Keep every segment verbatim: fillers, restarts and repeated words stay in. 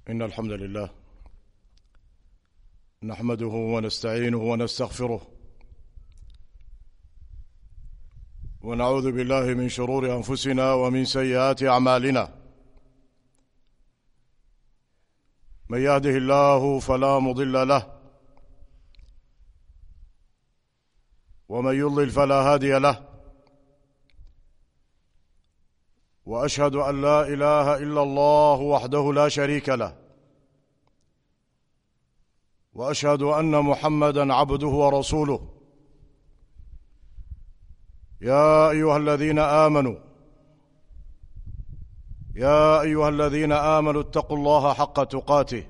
إن الحمد لله نحمده ونستعينه ونستغفره ونعوذ بالله من شرور أنفسنا ومن سيئات أعمالنا. من يهده الله فلا مضل له ومن يضلل فلا هادي له، وأشهد أن لا إله إلا الله وحده لا شريك له، وأشهد أن محمدًا عبده ورسوله. يا أيها الذين آمنوا يا أيها الذين آمنوا اتقوا الله حق تقاته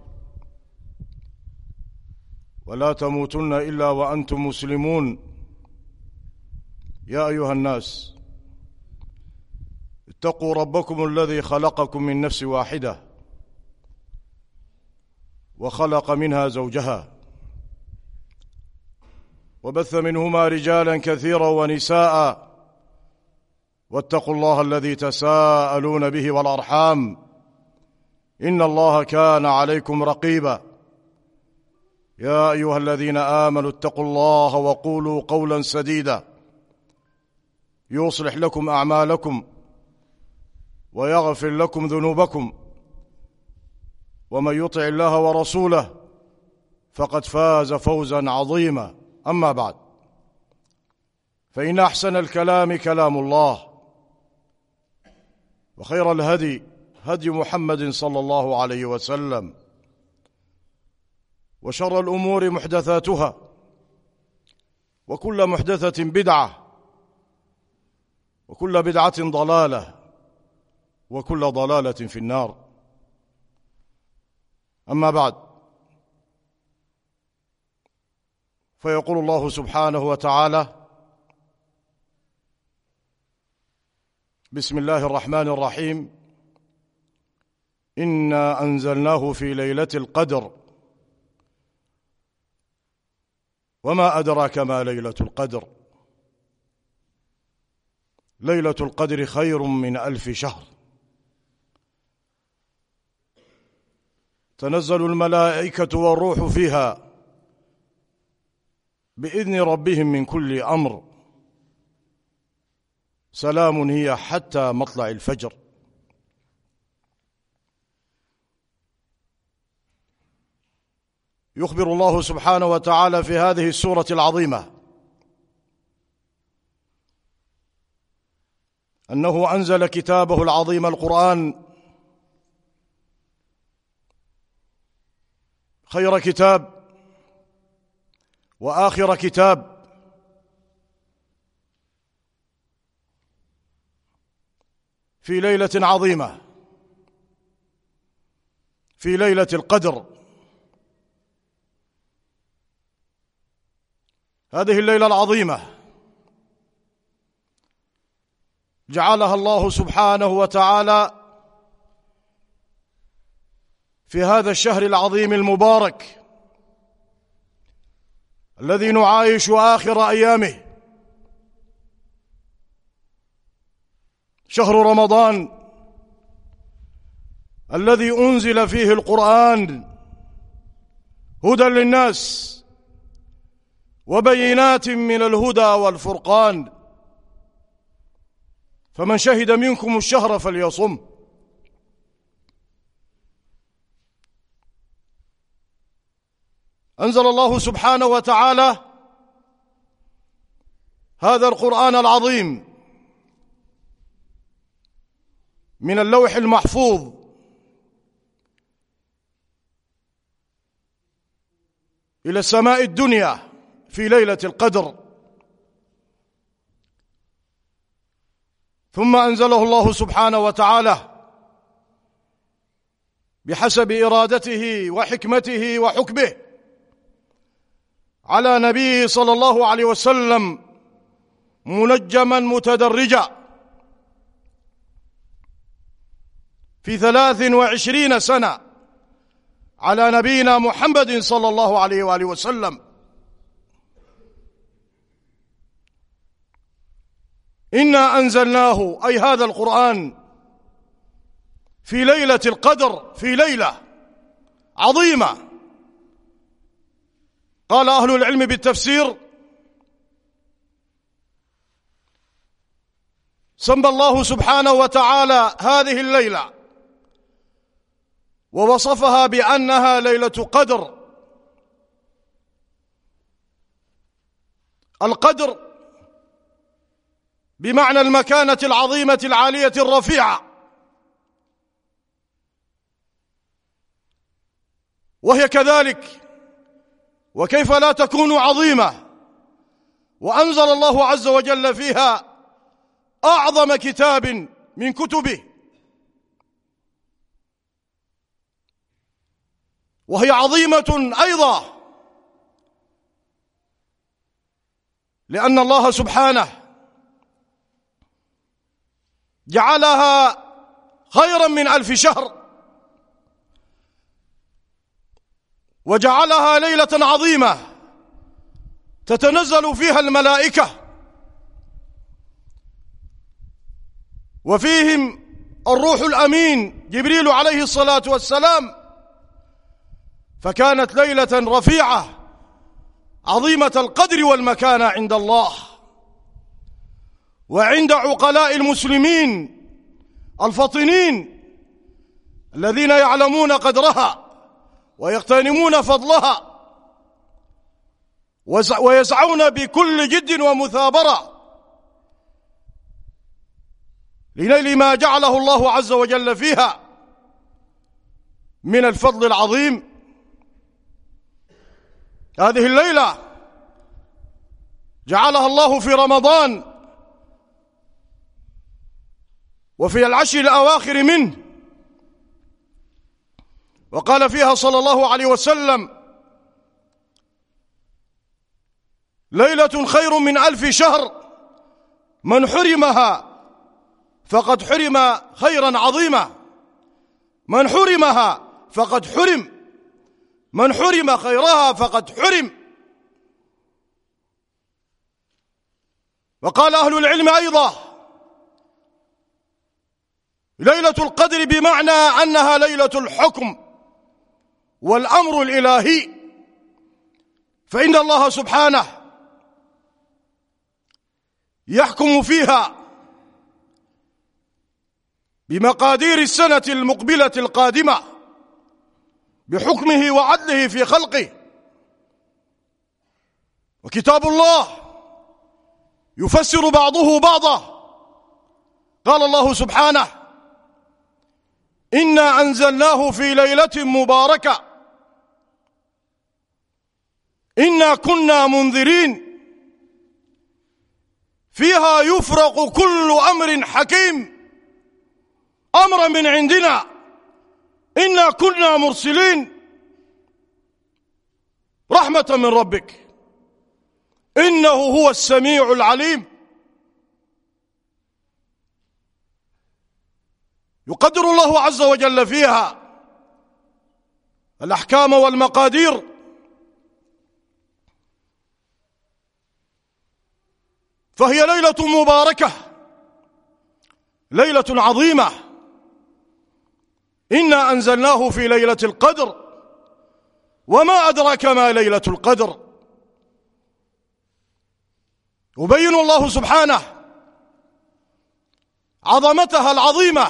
ولا تموتن إلا وأنتم مسلمون. يا أيها الناس اتقوا ربكم الذي خلقكم من نفس واحدة وخلق منها زوجها وبث منهما رجالا كثيرا ونساء، واتقوا الله الذي تساءلون به والأرحام إن الله كان عليكم رقيبا. يا أيها الذين آمنوا اتقوا الله وقولوا قولا سديدا يصلح لكم أعمالكم ويغفر لكم ذنوبكم، ومن يطع الله ورسوله فقد فاز فوزا عظيما. أما بعد، فإن أحسن الكلام كلام الله، وخير الهدي هدي محمد صلى الله عليه وسلم، وشر الأمور محدثاتها، وكل محدثة بدعة، وكل بدعة ضلالة، وكل ضلالة في النار. أما بعد، فيقول الله سبحانه وتعالى: بسم الله الرحمن الرحيم، إنا أنزلناه في ليلة القدر وما أدراك ما ليلة القدر ليلة القدر خير من ألف شهر تنزل الملائكة والروح فيها بإذن ربهم من كل أمر، سلام هي حتى مطلع الفجر. يخبر الله سبحانه وتعالى في هذه السورة العظيمة أنه أنزل كتابه العظيم القرآن، خير كتاب وآخر كتاب، في ليلة عظيمة، في ليلة القدر. هذه الليلة العظيمة جعلها الله سبحانه وتعالى في هذا الشهر العظيم المبارك الذي نعايش آخر أيامه، شهر رمضان الذي أنزل فيه القرآن هدى للناس وبينات من الهدى والفرقان، فمن شهد منكم الشهر فليصم. أنزل الله سبحانه وتعالى هذا القرآن العظيم من اللوح المحفوظ إلى السماء الدنيا في ليلة القدر، ثم أنزله الله سبحانه وتعالى بحسب إرادته وحكمته وحكمه على نبيه صلى الله عليه وسلم منجما متدرجا في ثلاث وعشرين سنة على نبينا محمد صلى الله عليه وآله وسلم. إنا أنزلناه أي هذا القرآن في ليلة القدر، في ليلة عظيمة. قال أهل العلم بالتفسير: سمى الله سبحانه وتعالى هذه الليلة ووصفها بأنها ليلة قدر. القدر بمعنى المكانة العظيمة العالية الرفيعة، وهي كذلك، وكيف لا تكون عظيمة وأنزل الله عز وجل فيها أعظم كتاب من كتبه، وهي عظيمة أيضا لأن الله سبحانه جعلها خيرا من ألف شهر، وجعلها ليلة عظيمة تتنزل فيها الملائكة وفيهم الروح الأمين جبريل عليه الصلاة والسلام، فكانت ليلة رفيعة عظيمة القدر والمكانة عند الله وعند عقلاء المسلمين الفطنين الذين يعلمون قدرها ويغتنمون فضلها ويسعون بكل جد ومثابرة لنيل ما جعله الله عز وجل فيها من الفضل العظيم. هذه الليلة جعلها الله في رمضان وفي العشر الأواخر منه، وقال فيها صلى الله عليه وسلم: ليلة خير من ألف شهر، من حرمها فقد حرم خيرا عظيما، من حرمها فقد حرم، من حرم خيرها فقد حرم. وقال أهل العلم أيضا: ليلة القدر بمعنى أنها ليلة الحكم والأمر الإلهي، فإن الله سبحانه يحكم فيها بمقادير السنة المقبلة القادمة بحكمه وعدله في خلقه. وكتاب الله يفسر بعضه بعضا. قال الله سبحانه: إنا أنزلناه في ليلة مباركة إنا كنا منذرين فيها يفرق كل أمر حكيم أمرا من عندنا إنا كنا مرسلين رحمة من ربك إنه هو السميع العليم. يقدر الله عز وجل فيها الأحكام والمقادير، فهي ليلة مباركة، ليلة عظيمة. إنا أنزلناه في ليلة القدر وما أدراك ما ليلة القدر. يبين الله سبحانه عظمتها العظيمة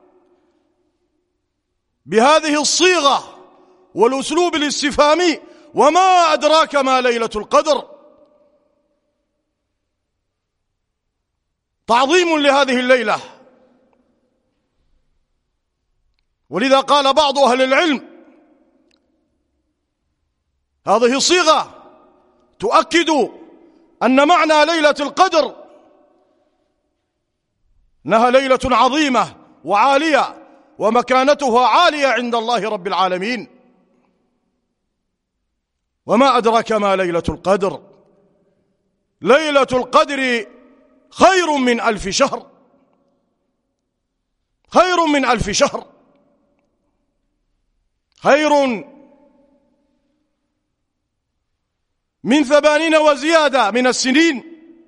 بهذه الصيغة والأسلوب الاستفهامي: وما أدراك ما ليلة القدر. تعظيم لهذه الليلة. ولذا قال بعض أهل العلم: هذه صيغة تؤكد أن معنى ليلة القدر أنها ليلة عظيمة وعالية ومكانتها عالية عند الله رب العالمين. وما أدراك ما ليلة القدر. ليلة القدر خير من ألف شهر، خير من ألف شهر، خير من ثمانين وزيادة من السنين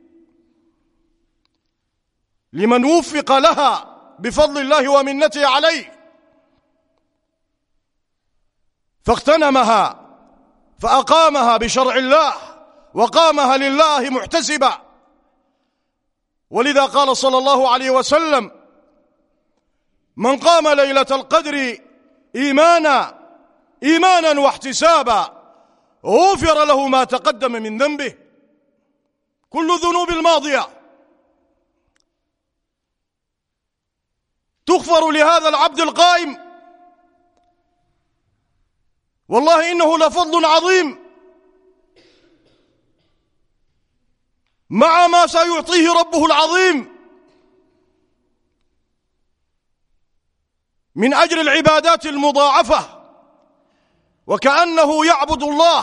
لمن وفق لها بفضل الله ومنته عليه. فاغتنمها فأقامها بشرع الله وقامها لله محتسبا. ولذا قال صلى الله عليه وسلم: من قام ليلة القدر إيمانا إيمانا واحتسابا غفر له ما تقدم من ذنبه. كل الذنوب الماضية تغفر لهذا العبد القائم. والله إنه لفضل عظيم مع ما سيعطيه ربه العظيم من أجر العبادات المضاعفة، وكأنه يعبد الله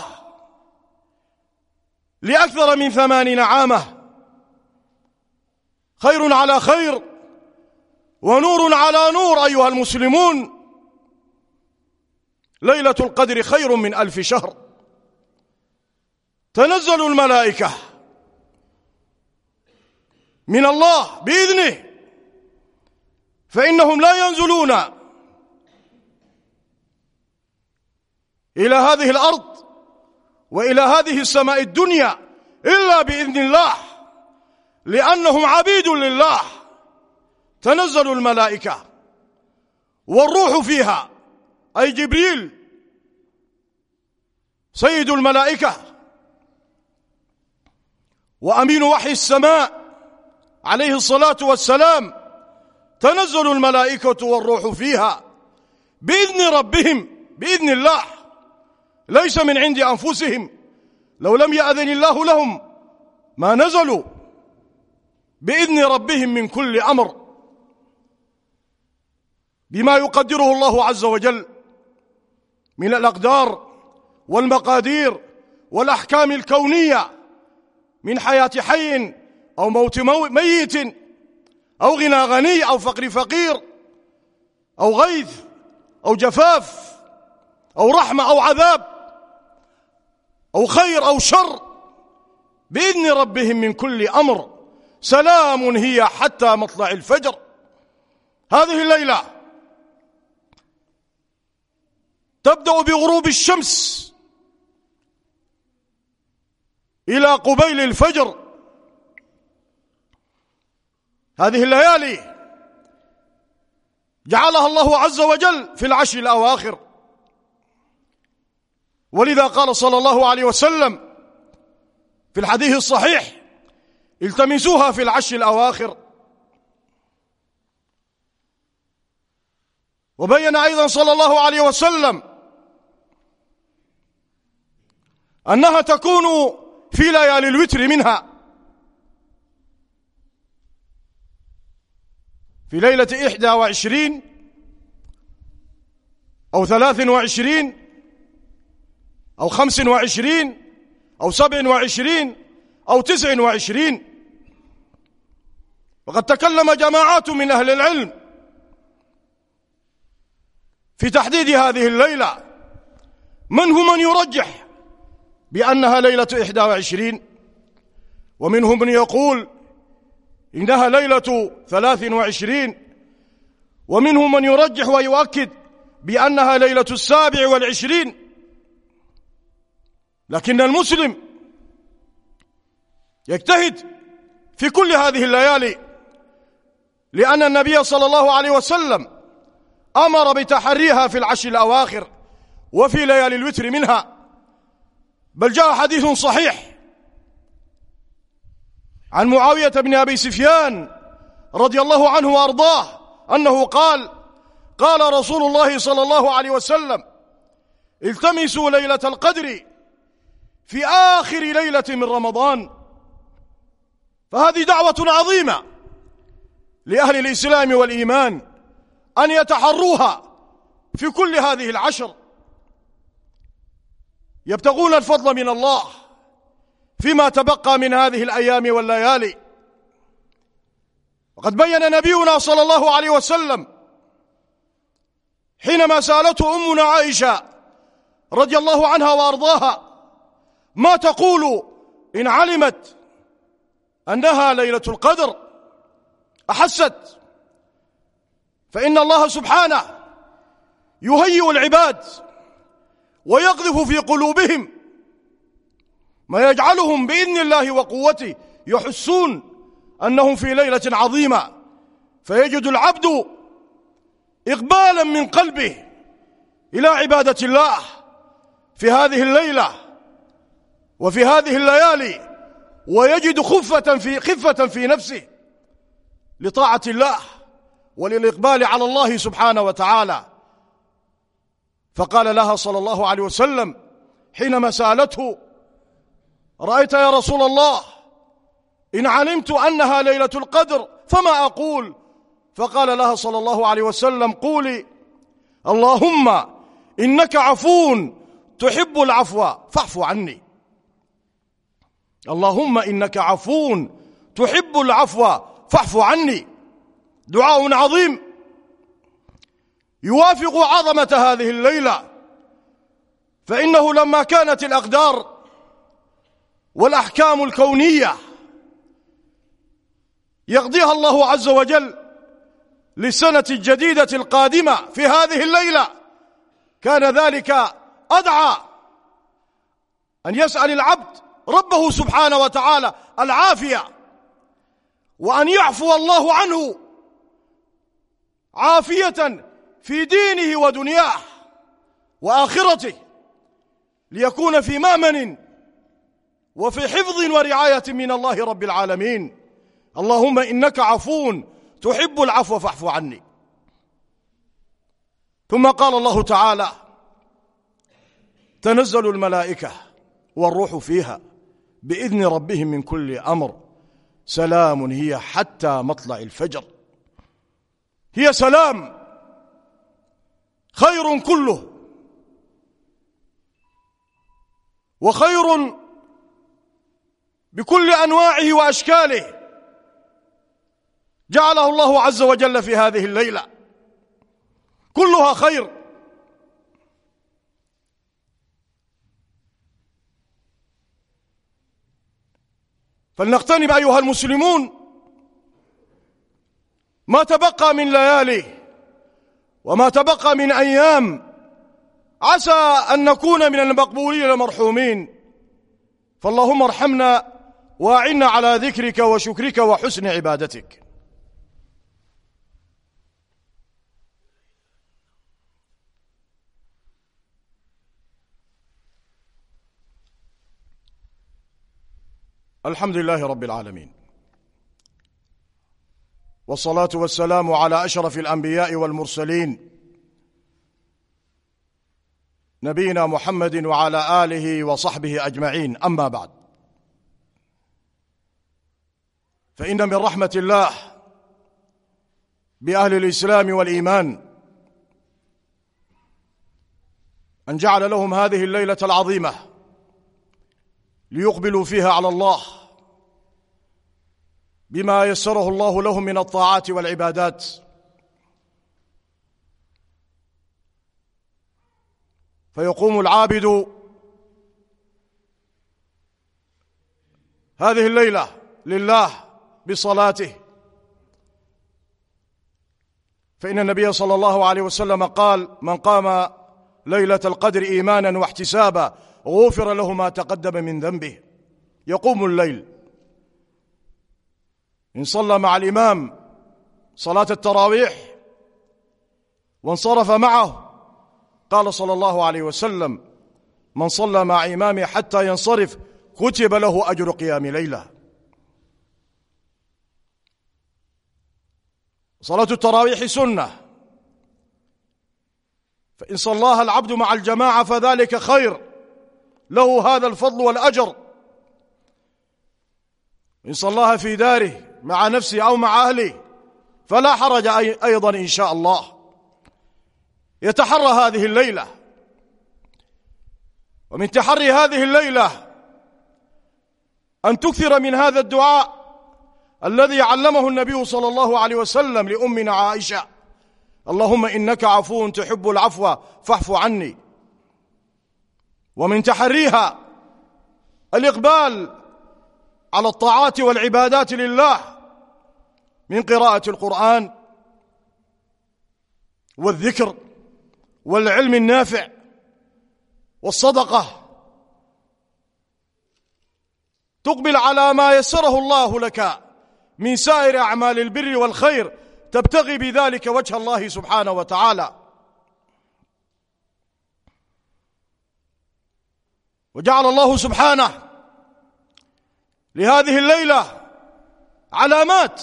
لأكثر من ثمانين عامه. خير على خير ونور على نور أيها المسلمون. ليلة القدر خير من ألف شهر. تنزل الملائكة من الله بإذنه، فإنهم لا ينزلون إلى هذه الأرض وإلى هذه السماء الدنيا إلا بإذن الله، لأنهم عبيد لله. تنزل الملائكة والروح فيها، أي جبريل سيد الملائكة وأمين وحي السماء عليه الصلاة والسلام. تنزل الملائكة والروح فيها بإذن ربهم، بإذن الله، ليس من عند أنفسهم. لو لم يأذن الله لهم ما نزلوا. بإذن ربهم من كل أمر، بما يقدره الله عز وجل من الأقدار والمقادير والأحكام الكونية، من حياة حي أو موت ميت أو غنى غني أو فقر فقير أو غيث أو جفاف أو رحمة أو عذاب أو خير أو شر. بإذن ربهم من كل أمر. سلام هي حتى مطلع الفجر. هذه الليلة تبدأ بغروب الشمس إلى قبيل الفجر. هذه الليالي جعلها الله عز وجل في العشر الأواخر، ولذا قال صلى الله عليه وسلم في الحديث الصحيح: التمسوها في العشر الأواخر. وبين أيضا صلى الله عليه وسلم أنها تكون في ليالي الوتر منها، في ليلة إحدى وعشرين أو ثلاث وعشرين أو خمس وعشرين أو سبع وعشرين أو تسع وعشرين. وقد تكلم جماعات من أهل العلم في تحديد هذه الليلة. منهم من يرجح بأنها ليلة إحدى وعشرين، ومنهم من يقول إنها ليلة ثلاث وعشرين، ومنهم من يرجح ويؤكد بأنها ليلة السابع والعشرين. لكن المسلم يجتهد في كل هذه الليالي، لأن النبي صلى الله عليه وسلم أمر بتحريها في العشر الأواخر وفي ليالي الوتر منها. بل جاء حديث صحيح عن معاوية بن أبي سفيان رضي الله عنه وأرضاه أنه قال: قال رسول الله صلى الله عليه وسلم: التمسوا ليلة القدر في آخر ليلة من رمضان. فهذه دعوة عظيمة لأهل الإسلام والإيمان أن يتحروها في كل هذه العشر، يبتغون الفضل من الله فيما تبقى من هذه الأيام والليالي. وقد بين نبينا صلى الله عليه وسلم حينما سألته أمنا عائشة رضي الله عنها وأرضاها: ما تقول إن علمت أنها ليلة القدر؟ أحست. فإن الله سبحانه يهيئ العباد ويقذف في قلوبهم ما يجعلهم بإذن الله وقوته يحسون أنهم في ليلة عظيمة، فيجد العبد إقبالا من قلبه إلى عبادة الله في هذه الليلة وفي هذه الليالي، ويجد خفة في خفة في نفسه لطاعة الله وللإقبال على الله سبحانه وتعالى. فقال لها صلى الله عليه وسلم حينما سألته: رأيت يا رسول الله إن علمت أنها ليلة القدر فما أقول؟ فقال لها صلى الله عليه وسلم: قولي اللهم إنك عفو تحب العفو فاعف عني. اللهم إنك عفو تحب العفو فاعف عني. دعاء عظيم يوافق عظمة هذه الليلة، فإنه لما كانت الأقدار والأحكام الكونية يقضيها الله عز وجل للسنة الجديدة القادمة في هذه الليلة، كان ذلك أدعى أن يسأل العبد ربه سبحانه وتعالى العافية، وأن يعفو الله عنه عافية في دينه ودنياه وآخرته، ليكون في مأمن وفي حفظ ورعاية من الله رب العالمين. اللهم إنك عفو تحب العفو فاعف عني. ثم قال الله تعالى: تنزل الملائكة والروح فيها بإذن ربهم من كل أمر سلام هي حتى مطلع الفجر. هي سلام، خير كله، وخير بكل أنواعه وأشكاله جعله الله عز وجل في هذه الليلة، كلها خير. فلنغتنم أيها المسلمون ما تبقى من ليالي وما تبقى من أيام، عسى أن نكون من المقبولين المرحومين. فاللهم ارحمنا وأعنا على ذكرك وشكرك وحسن عبادتك. الحمد لله رب العالمين، والصلاة والسلام على أشرف الأنبياء والمرسلين نبينا محمد وعلى آله وصحبه أجمعين. أما بعد، فإن من رحمة الله بأهل الإسلام والإيمان أن جعل لهم هذه الليلة العظيمة ليقبلوا فيها على الله بما يسره الله لهم من الطاعات والعبادات. فيقوم العابد هذه الليلة لله بصلاته، فإن النبي صلى الله عليه وسلم قال: من قام ليلة القدر إيمانا واحتسابا غفر له ما تقدم من ذنبه. يقوم الليل، إن صلى مع الإمام صلاة التراويح وانصرف معه، قال صلى الله عليه وسلم: من صلى مع إمامه حتى ينصرف كتب له أجر قيام ليلة. صلاة التراويح سنة، فإن صلاها العبد مع الجماعة فذلك خير، له هذا الفضل والأجر. إن صلاها في داره مع نفسه أو مع أهله فلا حرج أيضا إن شاء الله. يتحرى هذه الليلة، ومن تحري هذه الليلة أن تكثر من هذا الدعاء الذي علمه النبي صلى الله عليه وسلم لأمنا عائشة: اللهم إنك عفو تحب العفو فاعف عني. ومن تحريها الإقبال على الطاعات والعبادات لله من قراءة القرآن والذكر والعلم النافع والصدقة، تقبل على ما يسره الله لك من سائر أعمال البر والخير، تبتغي بذلك وجه الله سبحانه وتعالى. وجعل الله سبحانه لهذه الليلة علامات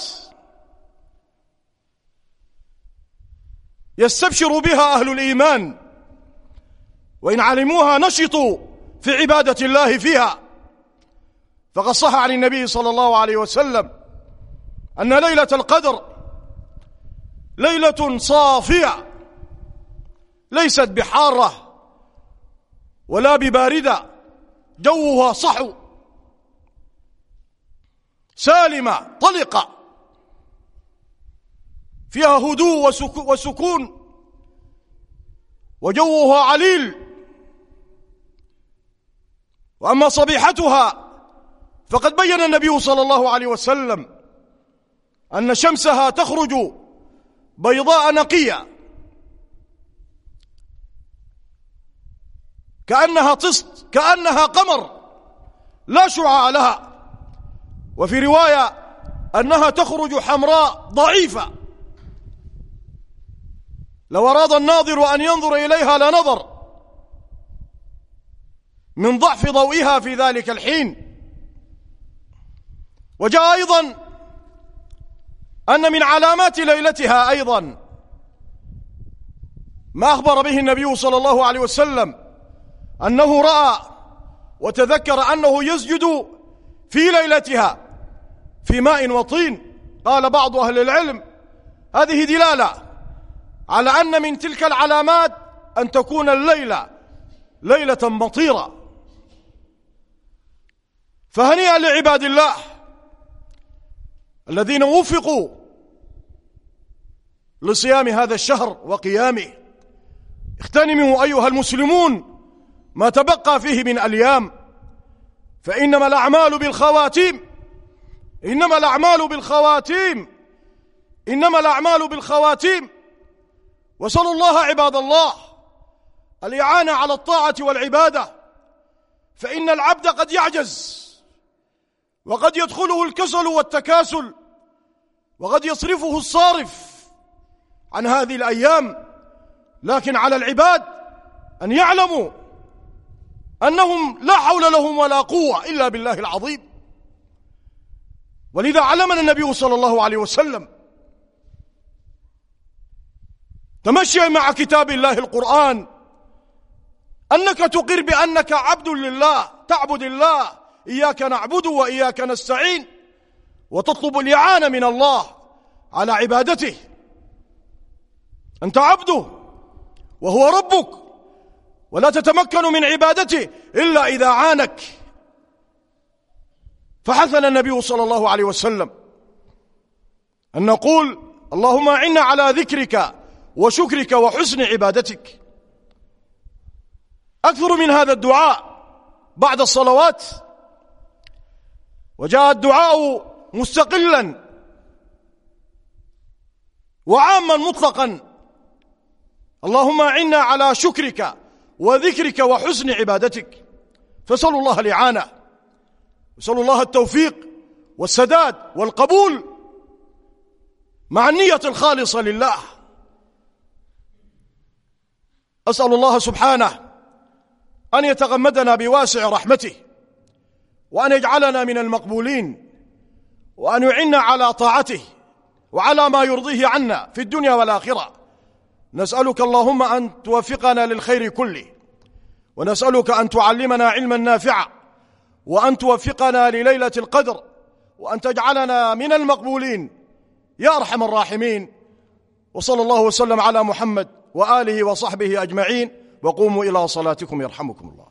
يستبشر بها أهل الإيمان، وإن علموها نشطوا في عبادة الله فيها. فقد صح عن النبي صلى الله عليه وسلم أن ليلة القدر ليلة صافية، ليست بحارة ولا بباردة، جوها صحو سالمة طلقة، فيها هدوء وسكون، وجوها عليل. وأما صبيحتها فقد بين النبي صلى الله عليه وسلم أن شمسها تخرج بيضاء نقية كأنها طست، كأنها قمر لا شعاع لها. وفي رواية أنها تخرج حمراء ضعيفة، لو أراد الناظر أن ينظر إليها لنظر من ضعف ضوئها في ذلك الحين. وجاء أيضا أن من علامات ليلتها أيضا ما أخبر به النبي صلى الله عليه وسلم أنه رأى وتذكر أنه يسجد في ليلتها في ماء وطين. قال بعض أهل العلم هذه دلالة على أن من تلك العلامات أن تكون الليلة ليلة مطيرة. فهنيئا لعباد الله الذين وفقوا لصيام هذا الشهر وقيامه. اغتنموا أيها المسلمون ما تبقى فيه من أيام، فإنما الأعمال بالخواتيم، إنما الأعمال بالخواتيم، إنما الأعمال بالخواتيم. وصلوا الله عباد الله الإعانة على الطاعة والعبادة، فإن العبد قد يعجز، وقد يدخله الكسل والتكاسل، وقد يصرفه الصارف عن هذه الأيام. لكن على العباد أن يعلموا أنهم لا حول لهم ولا قوة إلا بالله العظيم. ولذا علمنا النبي صلى الله عليه وسلم تمشي مع كتاب الله القرآن أنك تقر بأنك عبد لله، تعبد الله، إياك نعبد وإياك نستعين، وتطلب الإعانة من الله على عبادته. أنت عبده وهو ربك، ولا تتمكن من عبادته إلا إذا عانك. فحثنا النبي صلى الله عليه وسلم أن نقول اللهم أعنا على ذكرك وشكرك وحسن عبادتك. أكثر من هذا الدعاء بعد الصلوات. وجاء الدعاء مستقلا وعاما مطلقا: اللهم أعنا على شكرك وذكرك وحسن عبادتك. فسألوا الله الإعانة، وسألوا الله التوفيق والسداد والقبول مع النية الخالصة لله. أسأل الله سبحانه أن يتغمدنا بواسع رحمته، وأن يجعلنا من المقبولين، وأن يعنا على طاعته وعلى ما يرضيه عنا في الدنيا والآخرة. نسألك اللهم أن توفقنا للخير كله، ونسألك أن تعلمنا علما نافعا، وأن توفقنا لليلة القدر، وأن تجعلنا من المقبولين يا أرحم الراحمين. وصلى الله وسلم على محمد وآله وصحبه أجمعين، وقوموا إلى صلاتكم يرحمكم الله.